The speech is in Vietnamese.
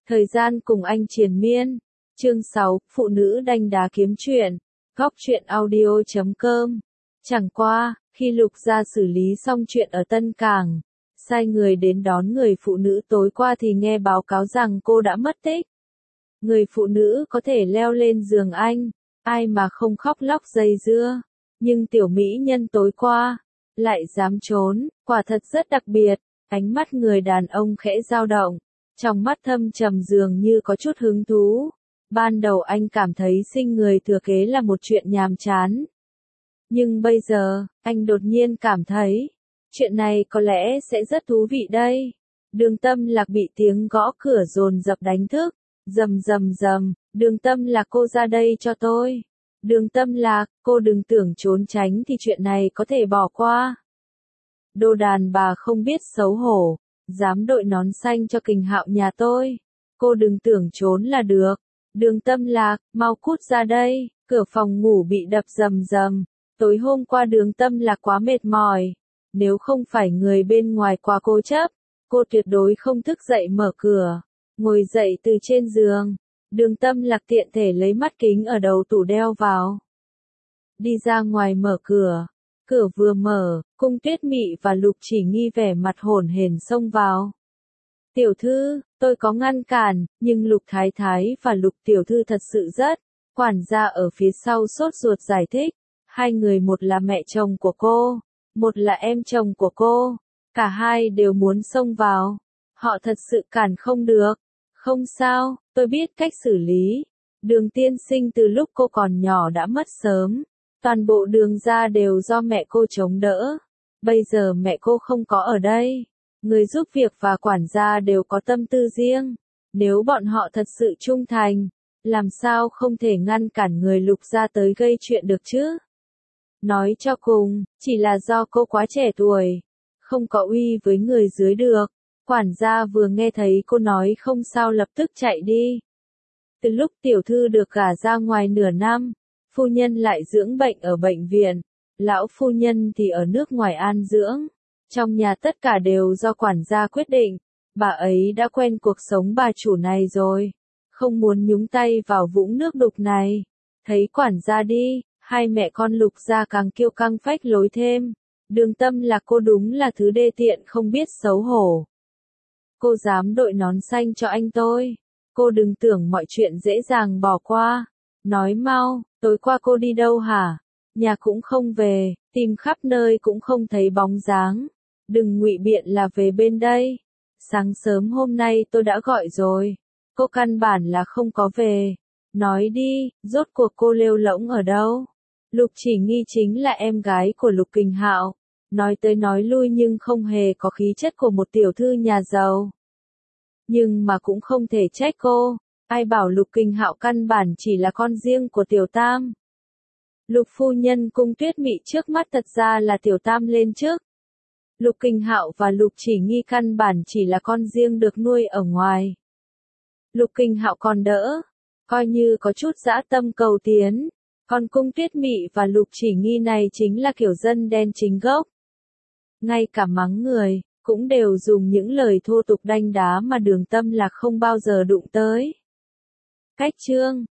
Thời gian cùng anh triền miên. Chương 6, Phụ nữ đanh đá kiếm chuyện. Góc truyện audio.com. Chẳng qua, khi Lục Gia xử lý xong chuyện ở Tân Cảng, sai người đến đón người phụ nữ tối qua thì nghe báo cáo rằng cô đã mất tích. Người phụ nữ có thể leo lên giường anh, ai mà không khóc lóc dây dưa. Nhưng tiểu mỹ nhân tối qua, lại dám trốn, quả thật rất đặc biệt. Ánh mắt người đàn ông khẽ dao động, trong mắt thâm trầm dường như có chút hứng thú. Ban đầu anh cảm thấy sinh người thừa kế là một chuyện nhàm chán. Nhưng bây giờ, anh đột nhiên cảm thấy, chuyện này có lẽ sẽ rất thú vị đây. Đường Tâm Lạc bị tiếng gõ cửa dồn dập đánh thức. Rầm rầm rầm, Đường Tâm Lạc, cô ra đây cho tôi. Đường Tâm Lạc, cô đừng tưởng trốn tránh thì chuyện này có thể bỏ qua. Đồ đàn bà không biết xấu hổ, dám đội nón xanh cho Kình Hạo nhà tôi. Cô đừng tưởng trốn là được. Đường Tâm Lạc, mau cút ra đây. Cửa phòng ngủ bị đập rầm rầm. Tối hôm qua Đường Tâm Lạc quá mệt mỏi. Nếu không phải người bên ngoài quá cố chấp, cô tuyệt đối không thức dậy mở cửa. Ngồi dậy từ trên giường, Đường Tâm Lạc tiện thể lấy mắt kính ở đầu tủ đeo vào. Đi ra ngoài mở cửa. Cửa vừa mở, Cung Tuyết Mị và Lục Chỉ Nghi vẻ mặt hổn hển xông vào. Tiểu thư, tôi có ngăn cản, nhưng Lục Thái Thái và Lục Tiểu thư thật sự rất. Quản gia ở phía sau sốt ruột giải thích. Hai người, một là mẹ chồng của cô, một là em chồng của cô. Cả hai đều muốn xông vào. Họ thật sự cản không được. Không sao, tôi biết cách xử lý. Đường tiên sinh từ lúc cô còn nhỏ đã mất sớm. Toàn bộ Đường gia đều do mẹ cô chống đỡ. Bây giờ mẹ cô không có ở đây. Người giúp việc và quản gia đều có tâm tư riêng. Nếu bọn họ thật sự trung thành, làm sao không thể ngăn cản người Lục gia tới gây chuyện được chứ? Nói cho cùng, chỉ là do cô quá trẻ tuổi, không có uy với người dưới được. Quản gia vừa nghe thấy cô nói không sao lập tức chạy đi. Từ lúc tiểu thư được gả ra ngoài nửa năm, phu nhân lại dưỡng bệnh ở bệnh viện, lão phu nhân thì ở nước ngoài an dưỡng. Trong nhà tất cả đều do quản gia quyết định, bà ấy đã quen cuộc sống bà chủ này rồi, không muốn nhúng tay vào vũng nước đục này. Thấy quản gia đi, hai mẹ con Lục gia càng kiêu căng phách lối thêm. Đường Tâm Lạc, cô đúng là thứ đê tiện không biết xấu hổ. Cô dám đội nón xanh cho anh tôi. Cô đừng tưởng mọi chuyện dễ dàng bỏ qua. Nói mau, tối qua cô đi đâu hả? Nhà cũng không về, tìm khắp nơi cũng không thấy bóng dáng. Đừng ngụy biện là về bên đây. Sáng sớm hôm nay tôi đã gọi rồi. Cô căn bản là không có về. Nói đi, rốt cuộc cô lêu lỗng ở đâu? Lục Chỉ Nghi chính là em gái của Lục Kình Hạo. Nói tới nói lui nhưng không hề có khí chất của một tiểu thư nhà giàu. Nhưng mà cũng không thể trách cô. Ai bảo Lục Kình Hạo căn bản chỉ là con riêng của Tiểu Tam. Lục phu nhân Cung Tuyết Mị trước mắt thật ra là Tiểu Tam lên trước. Lục Kình Hạo và Lục Chỉ Nghi căn bản chỉ là con riêng được nuôi ở ngoài. Lục Kình Hạo còn đỡ, coi như có chút dã tâm cầu tiến. Còn Cung Tuyết Mị và Lục Chỉ Nghi này chính là kiểu dân đen chính gốc. Ngay cả mắng người, cũng đều dùng những lời thô tục đanh đá mà Đường Tâm Lạc không bao giờ đụng tới. Cách chương